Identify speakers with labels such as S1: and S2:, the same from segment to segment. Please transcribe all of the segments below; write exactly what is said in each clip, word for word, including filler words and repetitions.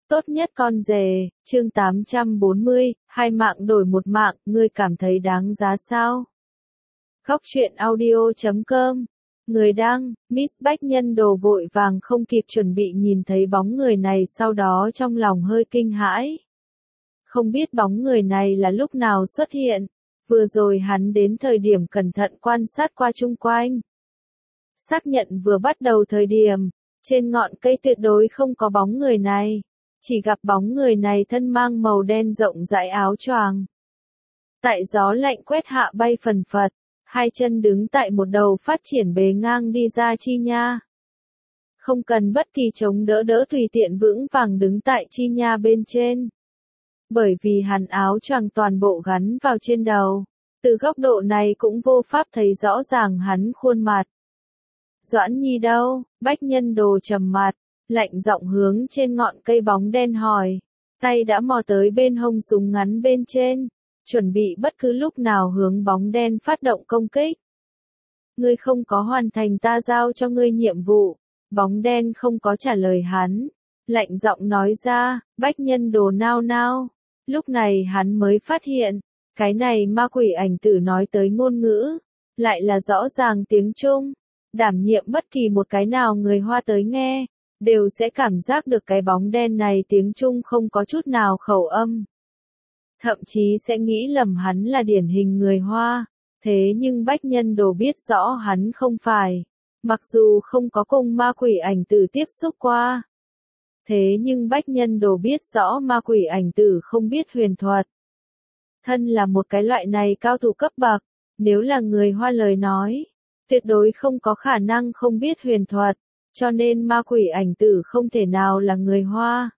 S1: Tốt nhất con rể, chương tám trăm bốn mươi, hai mạng đổi một mạng, ngươi cảm thấy đáng giá sao? Góc truyện audio chấm com. Người đăng, Miss Bách Nhân Đồ vội vàng không kịp chuẩn bị nhìn thấy bóng người này, sau đó trong lòng hơi kinh hãi. Không biết bóng người này là lúc nào xuất hiện, vừa rồi hắn đến thời điểm cẩn thận quan sát qua chung quanh. Xác nhận vừa bắt đầu thời điểm, trên ngọn cây tuyệt đối không có bóng người này. Chỉ gặp bóng người này thân mang màu đen rộng rãi áo choàng. Tại gió lạnh quét hạ bay phần phật, hai chân đứng tại một đầu phát triển bề ngang đi ra chi nha. Không cần bất kỳ chống đỡ đỡ tùy tiện vững vàng đứng tại chi nha bên trên. Bởi vì hắn áo choàng toàn bộ gắn vào trên đầu, từ góc độ này cũng vô pháp thấy rõ ràng hắn khuôn mặt. Doãn Nhi đâu? Bách Nhân Đồ trầm mặt, lạnh giọng hướng trên ngọn cây bóng đen hỏi, tay đã mò tới bên hông súng ngắn bên trên, chuẩn bị bất cứ lúc nào hướng bóng đen phát động công kích. Ngươi không có hoàn thành ta giao cho ngươi nhiệm vụ. Bóng đen không có trả lời hắn, lạnh giọng nói ra. Bách Nhân Đồ nao nao, lúc này hắn mới phát hiện, cái này ma quỷ ảnh tử nói tới ngôn ngữ, lại là rõ ràng tiếng Trung. Đảm nhiệm bất kỳ một cái nào người Hoa tới nghe, đều sẽ cảm giác được cái bóng đen này tiếng Trung không có chút nào khẩu âm. Thậm chí sẽ nghĩ lầm hắn là điển hình người Hoa. Thế nhưng Bách Nhân Đồ biết rõ hắn không phải. Mặc dù không có cùng ma quỷ ảnh tử tiếp xúc qua. Thế nhưng Bách Nhân Đồ biết rõ ma quỷ ảnh tử không biết huyền thuật. Thân là một cái loại này cao thủ cấp bậc, nếu là người Hoa lời nói, tuyệt đối không có khả năng không biết huyền thuật. Cho nên ma quỷ ảnh tử không thể nào là người Hoa.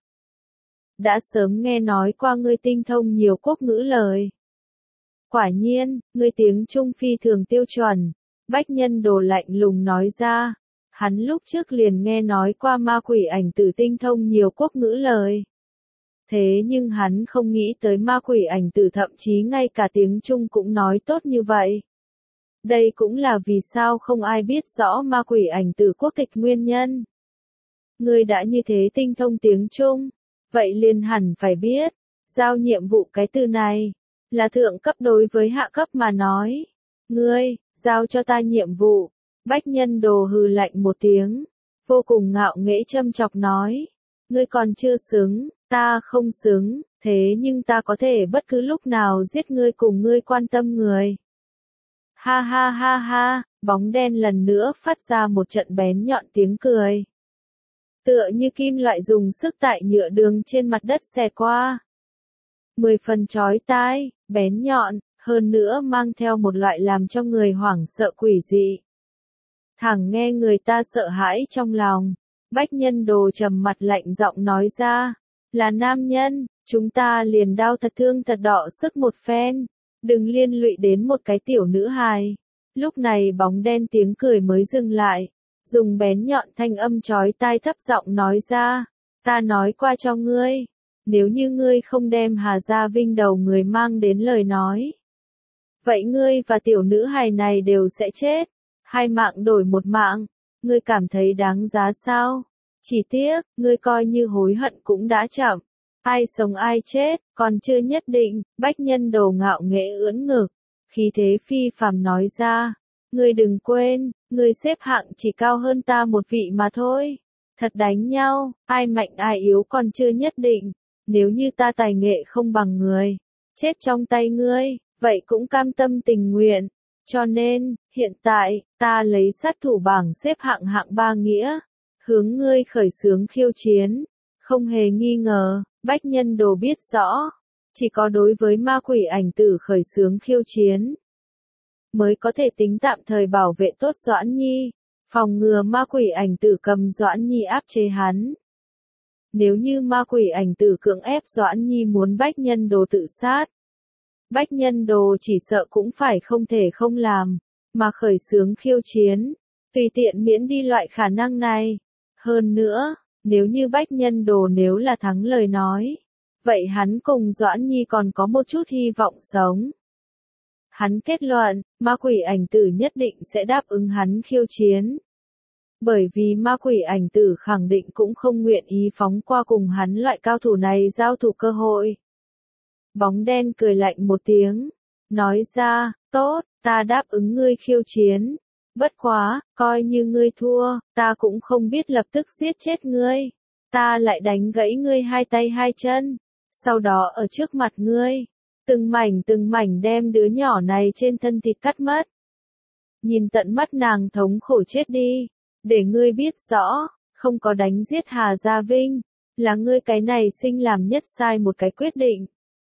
S1: Đã sớm nghe nói qua ngươi tinh thông nhiều quốc ngữ lời. Quả nhiên, ngươi tiếng Trung phi thường tiêu chuẩn. Bách Nhân Đồ lạnh lùng nói ra. Hắn lúc trước liền nghe nói qua ma quỷ ảnh tử tinh thông nhiều quốc ngữ lời. Thế nhưng hắn không nghĩ tới ma quỷ ảnh tử thậm chí ngay cả tiếng Trung cũng nói tốt như vậy. Đây cũng là vì sao không ai biết rõ ma quỷ ảnh tử quốc tịch nguyên nhân. Ngươi đã như thế tinh thông tiếng Trung, vậy liền hẳn phải biết, giao nhiệm vụ cái từ này, là thượng cấp đối với hạ cấp mà nói. Ngươi, giao cho ta nhiệm vụ. Bách Nhân Đồ hừ lạnh một tiếng, vô cùng ngạo nghễ châm chọc nói. Ngươi còn chưa xứng, ta không xứng, thế nhưng ta có thể bất cứ lúc nào giết ngươi cùng ngươi quan tâm người. Ha ha ha ha, bóng đen lần nữa phát ra một trận bén nhọn tiếng cười. Tựa như kim loại dùng sức tại nhựa đường trên mặt đất xẻ qua. Mười phần chói tai, bén nhọn, hơn nữa mang theo một loại làm cho người hoảng sợ quỷ dị. Thẳng nghe người ta sợ hãi trong lòng. Bách Nhân Đồ trầm mặt lạnh giọng nói ra, là nam nhân, chúng ta liền đao thật thương thật đọ sức một phen. Đừng liên lụy đến một cái tiểu nữ hài. Lúc này bóng đen tiếng cười mới dừng lại. Dùng bén nhọn thanh âm chói tai thấp giọng nói ra. Ta nói qua cho ngươi. Nếu như ngươi không đem Hà Gia Vinh đầu người mang đến lời nói. Vậy ngươi và tiểu nữ hài này đều sẽ chết. Hai mạng đổi một mạng. Ngươi cảm thấy đáng giá sao? Chỉ tiếc, ngươi coi như hối hận cũng đã chậm. Ai sống ai chết, còn chưa nhất định. Bách Nhân Đồ ngạo nghễ ưỡn ngực, khí thế phi phàm nói ra. Ngươi đừng quên, ngươi xếp hạng chỉ cao hơn ta một vị mà thôi. Thật đánh nhau, ai mạnh ai yếu còn chưa nhất định. Nếu như ta tài nghệ không bằng người, chết trong tay ngươi, vậy cũng cam tâm tình nguyện. Cho nên, hiện tại, ta lấy sát thủ bảng xếp hạng hạng ba nghĩa, hướng ngươi khởi xướng khiêu chiến. Không hề nghi ngờ, Bách Nhân Đồ biết rõ, chỉ có đối với ma quỷ ảnh tử khởi xướng khiêu chiến, mới có thể tính tạm thời bảo vệ tốt Doãn Nhi, phòng ngừa ma quỷ ảnh tử cầm Doãn Nhi áp chế hắn. Nếu như ma quỷ ảnh tử cưỡng ép Doãn Nhi muốn Bách Nhân Đồ tự sát, Bách Nhân Đồ chỉ sợ cũng phải không thể không làm, mà khởi xướng khiêu chiến, tùy tiện miễn đi loại khả năng này. Hơn nữa, nếu như Bách Nhân Đồ nếu là thắng lời nói, vậy hắn cùng Doãn Nhi còn có một chút hy vọng sống. Hắn kết luận, ma quỷ ảnh tử nhất định sẽ đáp ứng hắn khiêu chiến. Bởi vì ma quỷ ảnh tử khẳng định cũng không nguyện ý phóng qua cùng hắn loại cao thủ này giao thủ cơ hội. Bóng đen cười lạnh một tiếng, nói ra, tốt, ta đáp ứng ngươi khiêu chiến. Bất quá, coi như ngươi thua, ta cũng không biết lập tức giết chết ngươi. Ta lại đánh gãy ngươi hai tay hai chân, sau đó ở trước mặt ngươi, từng mảnh từng mảnh đem đứa nhỏ này trên thân thịt cắt mất. Nhìn tận mắt nàng thống khổ chết đi, để ngươi biết rõ, không có đánh giết Hà Gia Vinh, là ngươi cái này sinh làm nhất sai một cái quyết định.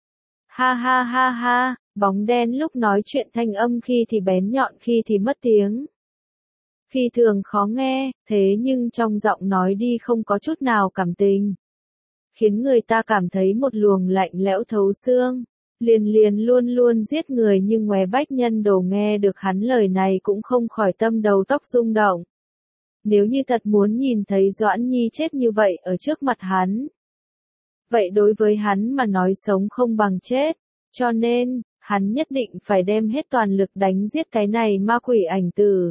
S1: Ha ha ha ha, bóng đen lúc nói chuyện thanh âm khi thì bén nhọn khi thì mất tiếng. Phi thường khó nghe, thế nhưng trong giọng nói đi không có chút nào cảm tình. Khiến người ta cảm thấy một luồng lạnh lẽo thấu xương. Liền liền luôn luôn giết người nhưng Ngoé Bách Nhân Đồ nghe được hắn lời này cũng không khỏi tâm đầu tóc rung động. Nếu như thật muốn nhìn thấy Doãn Nhi chết như vậy ở trước mặt hắn. Vậy đối với hắn mà nói sống không bằng chết, cho nên, hắn nhất định phải đem hết toàn lực đánh giết cái này ma quỷ ảnh tử.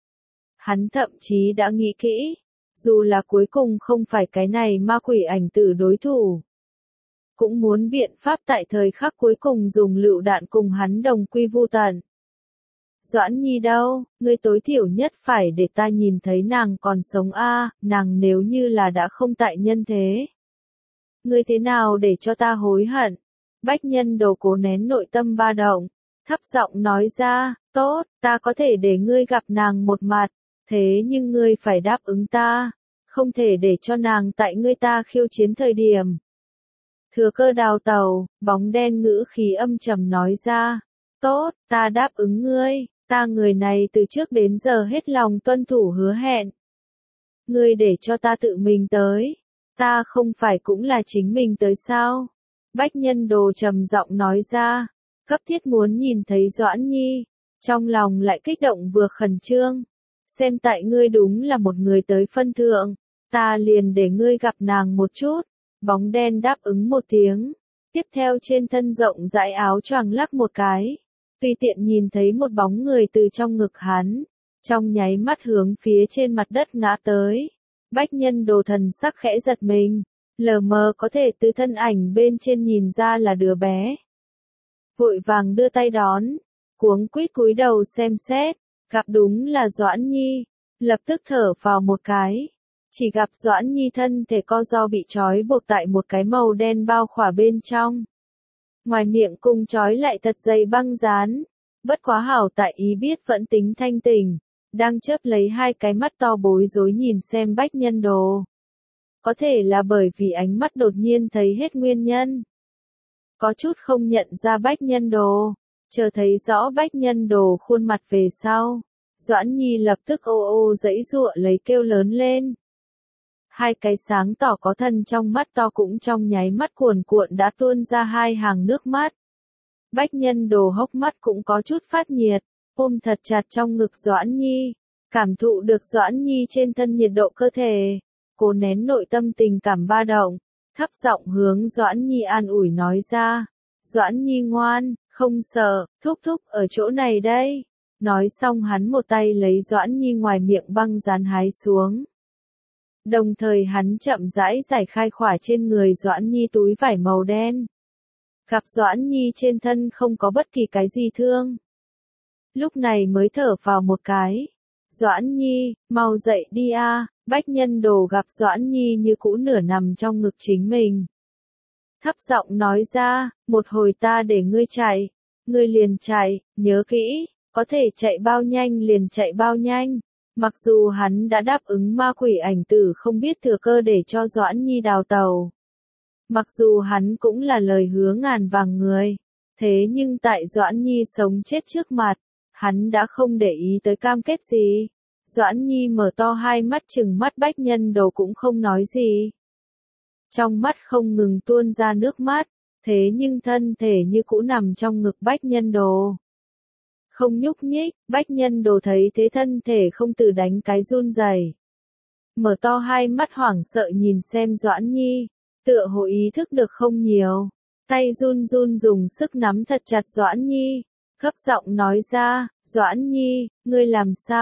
S1: Hắn thậm chí đã nghĩ kỹ, dù là cuối cùng không phải cái này ma quỷ ảnh tử đối thủ. Cũng muốn biện pháp tại thời khắc cuối cùng dùng lựu đạn cùng hắn đồng quy vu tận. Doãn Nhi đâu, ngươi tối thiểu nhất phải để ta nhìn thấy nàng còn sống a, à, nàng nếu như là đã không tại nhân thế. Ngươi thế nào để cho ta hối hận? Bách Nhân Đồ cố nén nội tâm ba động, thấp giọng nói ra, tốt, ta có thể để ngươi gặp nàng một mặt, thế nhưng ngươi phải đáp ứng ta, không thể để cho nàng tại ngươi ta khiêu chiến thời điểm. Thừa cơ đào tàu, bóng đen ngữ khí âm trầm nói ra, tốt, ta đáp ứng ngươi, ta người này từ trước đến giờ hết lòng tuân thủ hứa hẹn. Ngươi để cho ta tự mình tới, ta không phải cũng là chính mình tới sao? Bách Nhân Đồ trầm giọng nói ra, cấp thiết muốn nhìn thấy Doãn Nhi, trong lòng lại kích động vừa khẩn trương. Xem tại ngươi đúng là một người tới phân thượng, ta liền để ngươi gặp nàng một chút. Bóng đen đáp ứng một tiếng, tiếp theo trên thân rộng rãi áo choàng lắc một cái, tùy tiện nhìn thấy một bóng người từ trong ngực hắn, trong nháy mắt hướng phía trên mặt đất ngã tới. Bách Nhân Đồ thần sắc khẽ giật mình, lờ mờ có thể từ thân ảnh bên trên nhìn ra là đứa bé. Vội vàng đưa tay đón, cuống quýt cúi đầu xem xét, gặp đúng là Doãn Nhi, lập tức thở vào một cái. Chỉ gặp Doãn Nhi thân thể co do bị trói buộc tại một cái màu đen bao khỏa bên trong. Ngoài miệng cung trói lại thật dày băng dán, bất quá hảo tại ý biết vẫn tính thanh tỉnh, đang chớp lấy hai cái mắt to bối rối nhìn xem Bách Nhân Đồ. Có thể là bởi vì ánh mắt đột nhiên thấy hết nguyên nhân. Có chút không nhận ra Bách Nhân Đồ, chờ thấy rõ Bách Nhân Đồ khuôn mặt về sau, Doãn Nhi lập tức ô ô giãy giụa lấy kêu lớn lên. Hai cái sáng tỏ có thần trong mắt to cũng trong nháy mắt cuồn cuộn đã tuôn ra hai hàng nước mắt. Bách Nhân Đồ hốc mắt cũng có chút phát nhiệt, ôm thật chặt trong ngực Doãn Nhi, cảm thụ được Doãn Nhi trên thân nhiệt độ cơ thể, cố nén nội tâm tình cảm ba động, thấp giọng hướng Doãn Nhi an ủi nói ra, Doãn Nhi ngoan, không sợ, thúc thúc ở chỗ này đây. Nói xong hắn một tay lấy Doãn Nhi ngoài miệng băng dán hái xuống. Đồng thời hắn chậm rãi giải khai khỏa trên người Doãn Nhi túi vải màu đen. Gặp Doãn Nhi trên thân không có bất kỳ cái gì thương. Lúc này mới thở vào một cái. Doãn Nhi, mau dậy đi a. Bách Nhân Đồ gặp Doãn Nhi như cũ nửa nằm trong ngực chính mình. Thấp giọng nói ra, một hồi ta để ngươi chạy. Ngươi liền chạy, nhớ kỹ, có thể chạy bao nhanh liền chạy bao nhanh. Mặc dù hắn đã đáp ứng ma quỷ ảnh tử không biết thừa cơ để cho Doãn Nhi đào tàu. Mặc dù hắn cũng là lời hứa ngàn vàng người. Thế nhưng tại Doãn Nhi sống chết trước mặt, hắn đã không để ý tới cam kết gì. Doãn Nhi mở to hai mắt trừng mắt Bách Nhân Đồ cũng không nói gì. Trong mắt không ngừng tuôn ra nước mắt, thế nhưng thân thể như cũ nằm trong ngực Bách Nhân Đồ. Không nhúc nhích, Bách Nhân Đồ thấy thế thân thể không từ đánh cái run rẩy. Mở to hai mắt hoảng sợ nhìn xem Doãn Nhi, tựa hồ ý thức được không nhiều. Tay run run dùng sức nắm thật chặt Doãn Nhi, gấp giọng nói ra, Doãn Nhi, ngươi làm sao,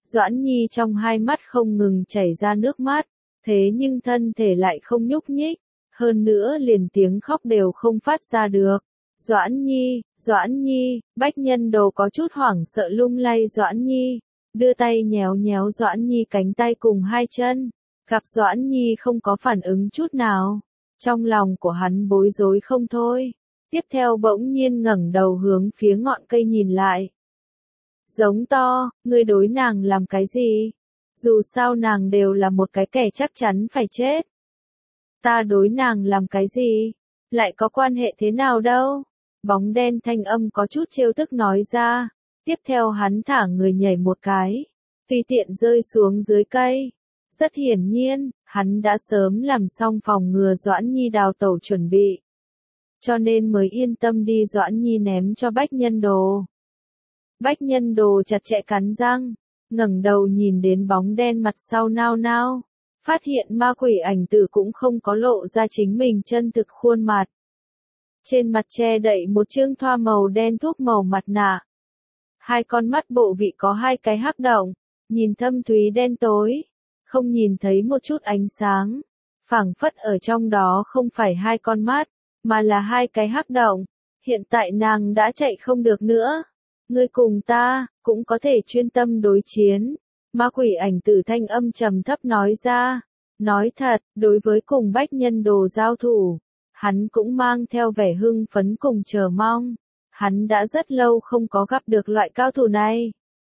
S1: Doãn Nhi trong hai mắt không ngừng chảy ra nước mắt, thế nhưng thân thể lại không nhúc nhích, hơn nữa liền tiếng khóc đều không phát ra được. Doãn Nhi, Doãn Nhi, Bách Nhân Đồ có chút hoảng sợ lung lay Doãn Nhi, đưa tay nhéo nhéo Doãn Nhi cánh tay cùng hai chân, gặp Doãn Nhi không có phản ứng chút nào, trong lòng của hắn bối rối không thôi, tiếp theo bỗng nhiên ngẩng đầu hướng phía ngọn cây nhìn lại. Giống to, ngươi đối nàng làm cái gì? Dù sao nàng đều là một cái kẻ chắc chắn phải chết. Ta đối nàng làm cái gì? Lại có quan hệ thế nào đâu? Bóng đen thanh âm có chút trêu tức nói ra. Tiếp theo hắn thả người nhảy một cái, tùy tiện rơi xuống dưới cây. Rất hiển nhiên, hắn đã sớm làm xong phòng ngừa Doãn Nhi đào tẩu chuẩn bị. Cho nên mới yên tâm đi Doãn Nhi ném cho Bách Nhân Đồ. Bách Nhân Đồ chặt chẽ cắn răng, ngẩng đầu nhìn đến bóng đen mặt sau nao nao, phát hiện ma quỷ ảnh tử cũng không có lộ ra chính mình chân thực khuôn mặt. Trên mặt che đậy một chương thoa màu đen thuốc màu mặt nạ. Hai con mắt bộ vị có hai cái hắc động, nhìn thâm thúy đen tối, không nhìn thấy một chút ánh sáng, phảng phất ở trong đó không phải hai con mắt, mà là hai cái hắc động. Hiện tại nàng đã chạy không được nữa. Ngươi cùng ta, cũng có thể chuyên tâm đối chiến. Ma quỷ ảnh tử thanh âm trầm thấp nói ra. Nói thật, đối với cùng Bách Nhân Đồ giao thủ, hắn cũng mang theo vẻ hưng phấn cùng chờ mong. Hắn đã rất lâu không có gặp được loại cao thủ này.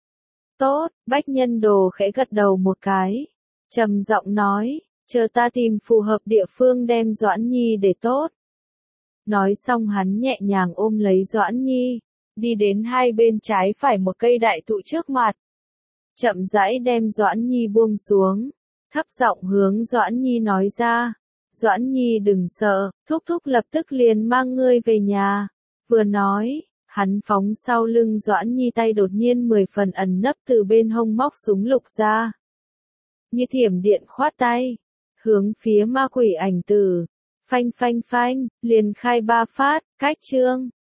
S1: Tốt, Bách Nhân Đồ khẽ gật đầu một cái. Trầm giọng nói, chờ ta tìm phù hợp địa phương đem Doãn Nhi để tốt. Nói xong hắn nhẹ nhàng ôm lấy Doãn Nhi, đi đến hai bên trái phải một cây đại thụ trước mặt. Chậm rãi đem Doãn Nhi buông xuống, thấp giọng hướng Doãn Nhi nói ra. Doãn Nhi đừng sợ, thúc thúc lập tức liền mang ngươi về nhà. Vừa nói, hắn phóng sau lưng Doãn Nhi tay đột nhiên mười phần ẩn nấp từ bên hông móc súng lục ra. Như thiểm điện khoát tay, hướng phía ma quỷ ảnh tử. Phanh phanh phanh, liền khai ba phát, cách chương.